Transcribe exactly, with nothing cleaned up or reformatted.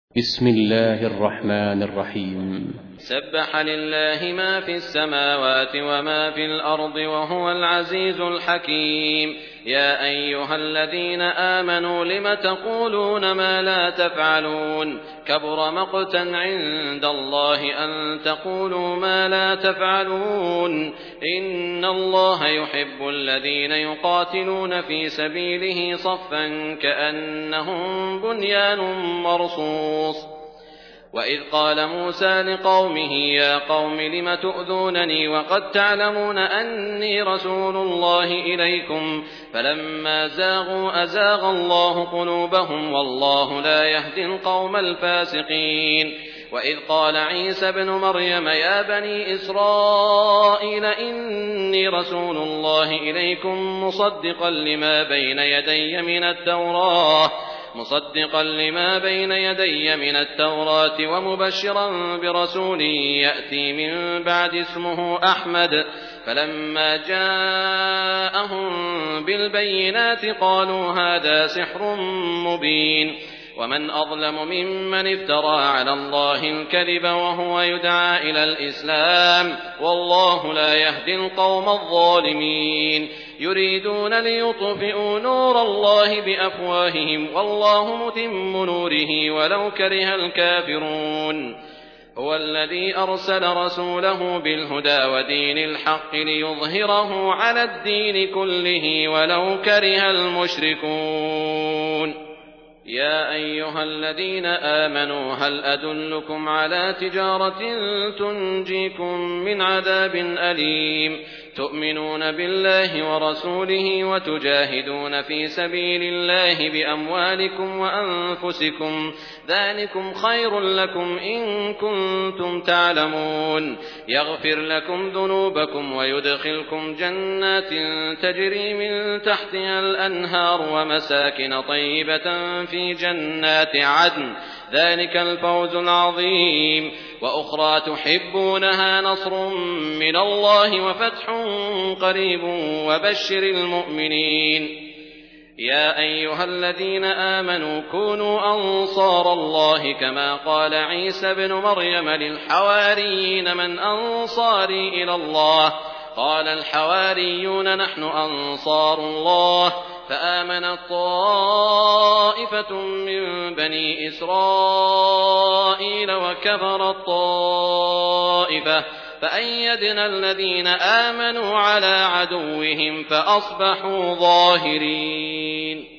بسم الله الرحمن الرحيم. سبح لله ما في السماوات وما في الأرض وهو العزيز الحكيم. يا أيها الذين آمنوا لم تقولون ما لا تفعلون كبر مقتا عند الله أن تقولوا ما لا تفعلون. إن الله يحب الذين يقاتلون في سبيله صفا كأنهم بنيان مرصوص. وإذ قال موسى لقومه يا قوم لم تؤذونني وقد تعلمون أني رسول الله إليكم فلما زاغوا أزاغ الله قلوبهم والله لا يهدي القوم الفاسقين. وإذ قال عيسى ابن مريم يا بني إسرائيل إني رسول الله إليكم مصدقا لما بين يدي من التوراة مصدقا لما بين يدي من التوراة ومبشرا برسول يأتي من بعد اسمه أحمد. فلما جاءهم بالبينات قالوا هذا سحر مبين. ومن أظلم ممن افترى على الله الكذب وهو يدعى إلى الإسلام والله لا يهدي القوم الظالمين. يريدون ليطفئوا نور الله بأفواههم والله متم نوره ولو كره الكافرون. هو الذي أرسل رسوله بالهدى ودين الحق ليظهره على الدين كله ولو كره المشركون. يا أيها الذين آمنوا هل أدلكم على تجارة تنجيكم من عذاب أليم تؤمنون بالله ورسوله وتجاهدون في سبيل الله بأموالكم وأنفسكم ذلكم خير لكم إن كنتم تعلمون. يغفر لكم ذنوبكم ويدخلكم جنات تجري من تحتها الأنهار ومساكن طيبة في جنات عدن ذلك الفوز العظيم. وأخرى تحبونها نصر من الله وفتح قريب وبشر المؤمنين. يا أيها الذين آمنوا كونوا أنصار الله كما قال عيسى ابن مريم للحواريين من أنصاري إلى الله قال الحواريون نحن أنصار الله. فآمنت طائفة من بني إسرائيل وكفرت طائفة فأيدنا الذين آمنوا على عدوهم فأصبحوا ظاهرين.